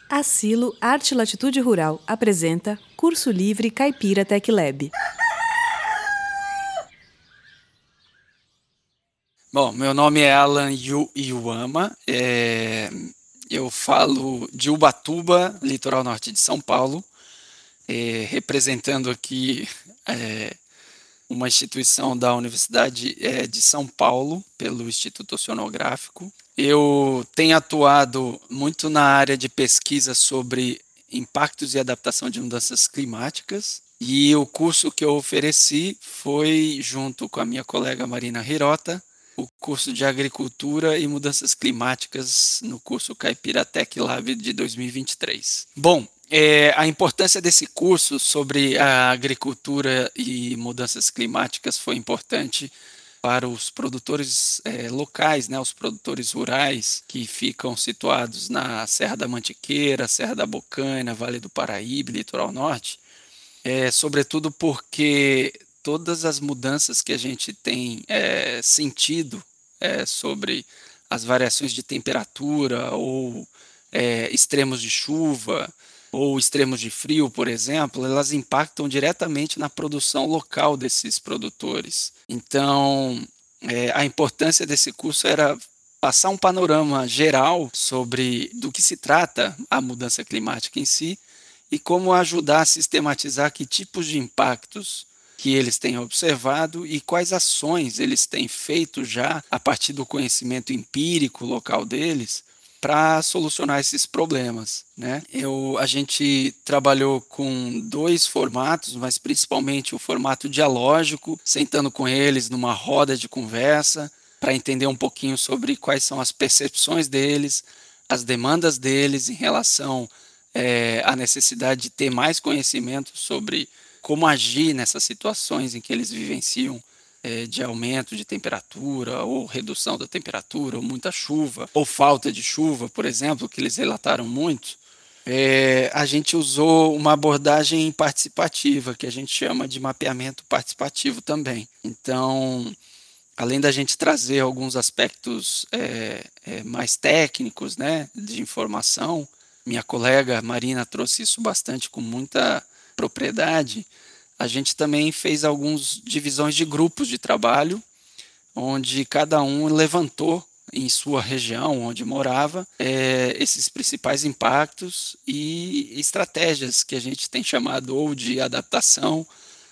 A Silo Arte e Latitude Rural apresenta Curso Livre Caipira Tech Lab. Bom, meu nome é Alan Iuama, eu falo de Ubatuba, litoral norte de São Paulo, representando aqui é, uma instituição da Universidade de São Paulo, pelo Instituto Oceanográfico. Eu tenho atuado muito na área de pesquisa sobre impactos e adaptação de mudanças climáticas, e o curso que eu ofereci foi, junto com a minha colega Marina Hirota, o curso de Agricultura e Mudanças Climáticas no curso Caipira Tech Lab de 2023. Bom, a importância desse curso sobre a agricultura e mudanças climáticas foi importante para os produtores locais, né, os produtores rurais que ficam situados na Serra da Mantiqueira, Serra da Bocaina, Vale do Paraíba, Litoral Norte, sobretudo porque todas as mudanças que a gente tem sentido sobre as variações de temperatura ou extremos de chuva ou extremos de frio, por exemplo, elas impactam diretamente na produção local desses produtores. Então, a importância desse curso era passar um panorama geral sobre do que se trata a mudança climática em si e como ajudar a sistematizar que tipos de impactos que eles têm observado e quais ações eles têm feito já a partir do conhecimento empírico local deles para solucionar esses problemas, né? A gente trabalhou com dois formatos, mas principalmente o formato dialógico, sentando com eles numa roda de conversa para entender um pouquinho sobre quais são as percepções deles, as demandas deles em relação à necessidade de ter mais conhecimento sobre como agir nessas situações em que eles vivenciam de aumento de temperatura, ou redução da temperatura, ou muita chuva, ou falta de chuva, por exemplo, que eles relataram muito. A gente usou uma abordagem participativa, que a gente chama de mapeamento participativo também. Então, além da gente trazer alguns aspectos mais técnicos, né, de informação, minha colega Marina trouxe isso bastante com muita propriedade. A gente também fez algumas divisões de grupos de trabalho, onde cada um levantou em sua região onde morava esses principais impactos e estratégias que a gente tem chamado ou de adaptação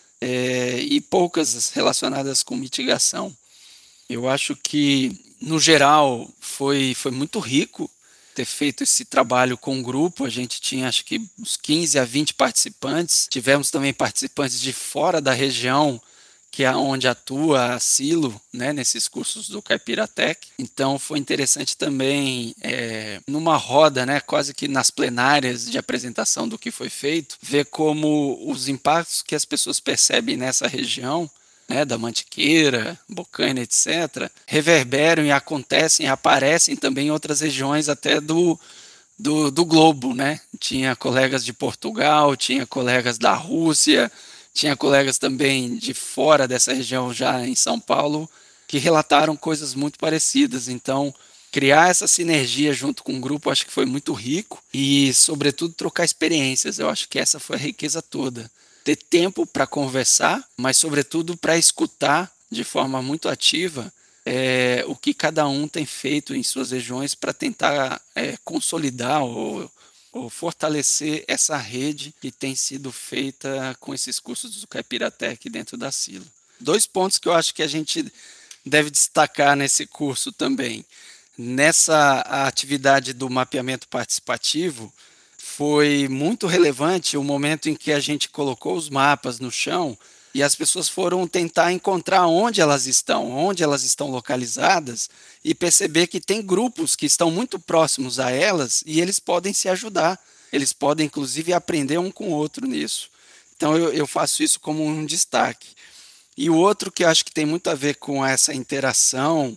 e poucas relacionadas com mitigação. Eu acho que, no geral, foi muito rico ter feito esse trabalho com o grupo. A gente tinha, acho que, uns 15 a 20 participantes. Tivemos também participantes de fora da região, que é onde atua a Silo, né, nesses cursos do Caipira Tech. Então, foi interessante também, numa roda, né, quase que nas plenárias de apresentação do que foi feito, ver como os impactos que as pessoas percebem nessa região, né, da Mantiqueira, Bocaina, etc., reverberam e acontecem, aparecem também em outras regiões até do globo, né? Tinha colegas de Portugal, tinha colegas da Rússia, tinha colegas também de fora dessa região, já em São Paulo, que relataram coisas muito parecidas. Então, criar essa sinergia junto com o grupo, acho que foi muito rico e, sobretudo, trocar experiências. Eu acho que essa foi a riqueza toda. Ter tempo para conversar, mas, sobretudo, para escutar de forma muito ativa o que cada um tem feito em suas regiões para tentar consolidar ou fortalecer essa rede que tem sido feita com esses cursos do Caipira Tech dentro da Silo. Dois pontos que eu acho que a gente deve destacar nesse curso também. Nessa atividade do mapeamento participativo, foi muito relevante o momento em que a gente colocou os mapas no chão e as pessoas foram tentar encontrar onde elas estão localizadas e perceber que tem grupos que estão muito próximos a elas e eles podem se ajudar. Eles podem, inclusive, aprender um com o outro nisso. Então, eu faço isso como um destaque. E o outro que eu acho que tem muito a ver com essa interação,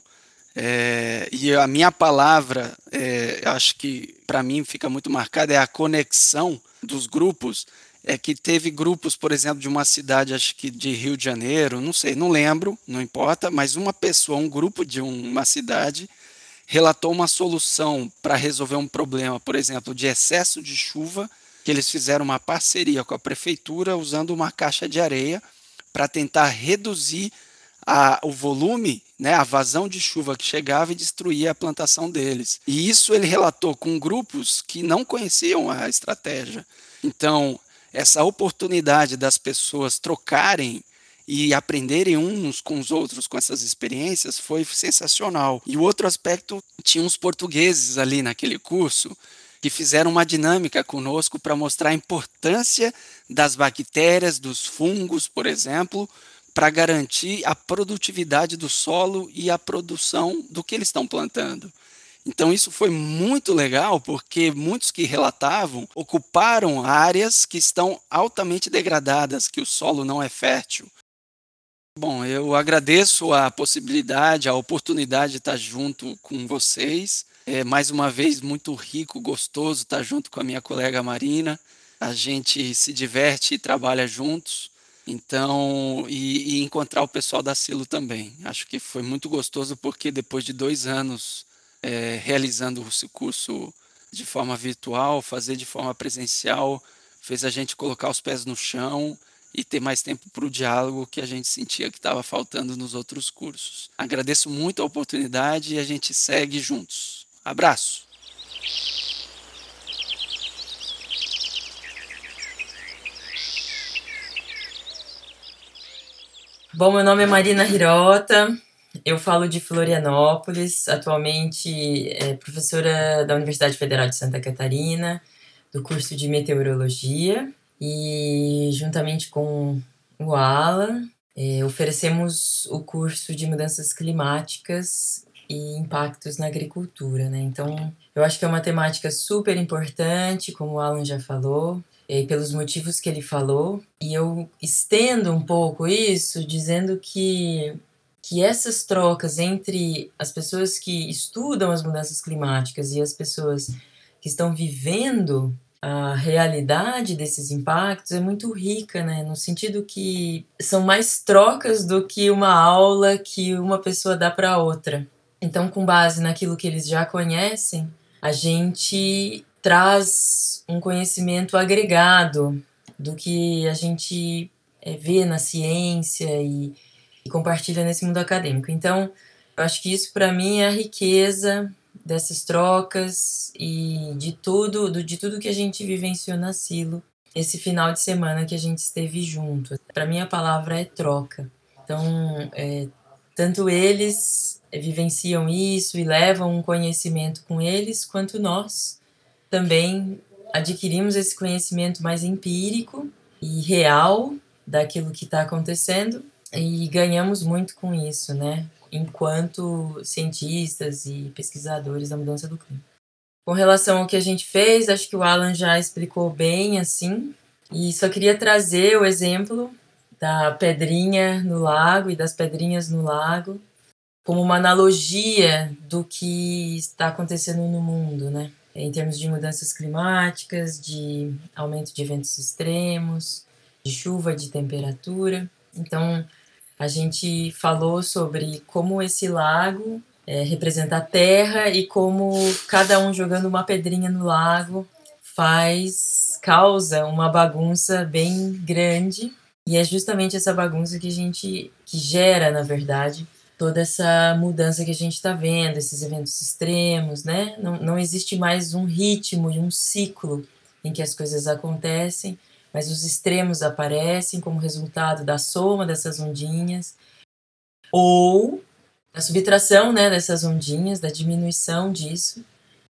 e a minha palavra, acho que para mim fica muito marcada, é a conexão dos grupos. É que teve grupos, por exemplo, de uma cidade, acho que de Rio de Janeiro, não sei, não lembro, não importa, mas uma pessoa, um grupo de uma cidade, relatou uma solução para resolver um problema, por exemplo, de excesso de chuva, que eles fizeram uma parceria com a prefeitura usando uma caixa de areia para tentar reduzir o volume, né, a vazão de chuva que chegava e destruía a plantação deles. E isso ele relatou com grupos que não conheciam a estratégia. Então, essa oportunidade das pessoas trocarem e aprenderem uns com os outros com essas experiências foi sensacional. E o outro aspecto, tinha uns portugueses ali naquele curso que fizeram uma dinâmica conosco para mostrar a importância das bactérias, dos fungos, por exemplo, para garantir a produtividade do solo e a produção do que eles estão plantando. Então isso foi muito legal, porque muitos que relatavam ocuparam áreas que estão altamente degradadas, que o solo não é fértil. Bom, eu agradeço a possibilidade, a oportunidade de estar junto com vocês. É mais uma vez muito rico, gostoso estar junto com a minha colega Marina. A gente se diverte e trabalha juntos. Então, e encontrar o pessoal da Silo também. Acho que foi muito gostoso porque depois de 2 anos realizando esse curso de forma virtual, fazer de forma presencial, fez a gente colocar os pés no chão e ter mais tempo para o diálogo que a gente sentia que estava faltando nos outros cursos. Agradeço muito a oportunidade e a gente segue juntos. Abraço! Bom, meu nome é Marina Hirota, eu falo de Florianópolis, atualmente professora da Universidade Federal de Santa Catarina, do curso de Meteorologia, e juntamente com o Alan, oferecemos o curso de Mudanças Climáticas e Impactos na Agricultura, né? Então, eu acho que é uma temática super importante, como o Alan já falou, pelos motivos que ele falou, e eu estendo um pouco isso dizendo que essas trocas entre as pessoas que estudam as mudanças climáticas e as pessoas que estão vivendo a realidade desses impactos é muito rica, né? No sentido que são mais trocas do que uma aula que uma pessoa dá para outra. Então, com base naquilo que eles já conhecem, a gente traz um conhecimento agregado do que a gente vê na ciência e compartilha nesse mundo acadêmico. Então, eu acho que isso para mim é a riqueza dessas trocas e de tudo que a gente vivenciou na Silo esse final de semana que a gente esteve junto. Para mim a palavra é troca. Então, tanto eles vivenciam isso e levam um conhecimento com eles, quanto nós também adquirimos esse conhecimento mais empírico e real daquilo que está acontecendo e ganhamos muito com isso, né? Enquanto cientistas e pesquisadores da mudança do clima. Com relação ao que a gente fez, acho que o Alan já explicou bem, assim, e só queria trazer o exemplo da pedrinha no lago e das pedrinhas no lago como uma analogia do que está acontecendo no mundo, né? Em termos de mudanças climáticas, de aumento de eventos extremos, de chuva, de temperatura. Então, a gente falou sobre como esse lago representa a Terra e como cada um jogando uma pedrinha no lago causa uma bagunça bem grande. E é justamente essa bagunça que gera, na verdade, toda essa mudança que a gente está vendo, esses eventos extremos, né? Não existe mais um ritmo e um ciclo em que as coisas acontecem, mas os extremos aparecem como resultado da soma dessas ondinhas ou da subtração, né, dessas ondinhas, da diminuição disso,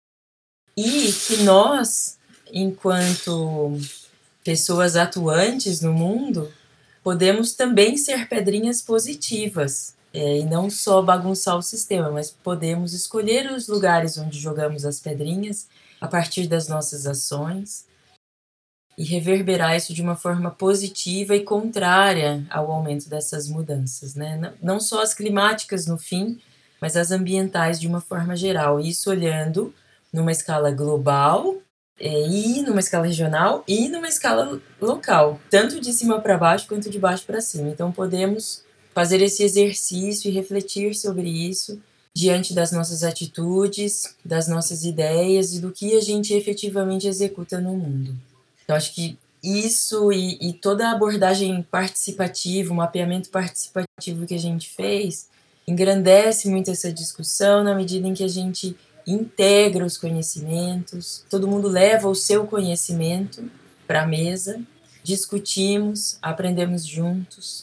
e que nós, enquanto pessoas atuantes no mundo, podemos também ser pedrinhas positivas, e não só bagunçar o sistema, mas podemos escolher os lugares onde jogamos as pedrinhas a partir das nossas ações e reverberar isso de uma forma positiva e contrária ao aumento dessas mudanças, né? Não só as climáticas no fim, mas as ambientais de uma forma geral. Isso olhando numa escala global e numa escala regional e numa escala local, tanto de cima para baixo quanto de baixo para cima. Então podemos fazer esse exercício e refletir sobre isso diante das nossas atitudes, das nossas ideias e do que a gente efetivamente executa no mundo. Então, acho que isso e toda a abordagem participativa, o mapeamento participativo que a gente fez, engrandece muito essa discussão na medida em que a gente integra os conhecimentos, todo mundo leva o seu conhecimento para a mesa, discutimos, aprendemos juntos.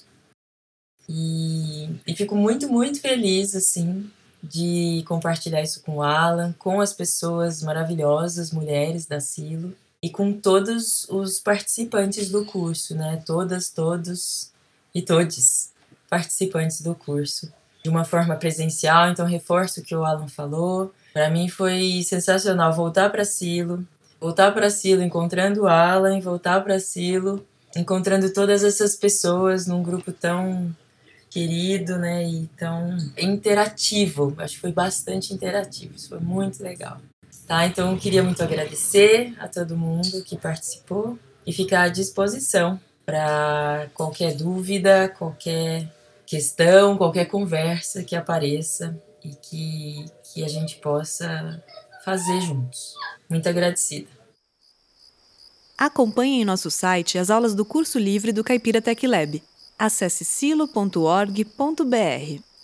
E fico muito, muito feliz, assim, de compartilhar isso com o Alan, com as pessoas maravilhosas, mulheres da Silo, e com todos os participantes do curso, né? Todas, todos e todes participantes do curso. De uma forma presencial, então reforço o que o Alan falou. Para mim foi sensacional voltar para Silo, encontrando o Alan, voltar para Silo, encontrando todas essas pessoas num grupo tão querido, né, e tão interativo. Acho que foi bastante interativo, isso foi muito legal. Tá, então eu queria muito agradecer a todo mundo que participou e ficar à disposição para qualquer dúvida, qualquer questão, qualquer conversa que apareça e que a gente possa fazer juntos. Muito agradecida. Acompanhe em nosso site as aulas do curso livre do Caipira Tech Lab. Acesse silo.org.br.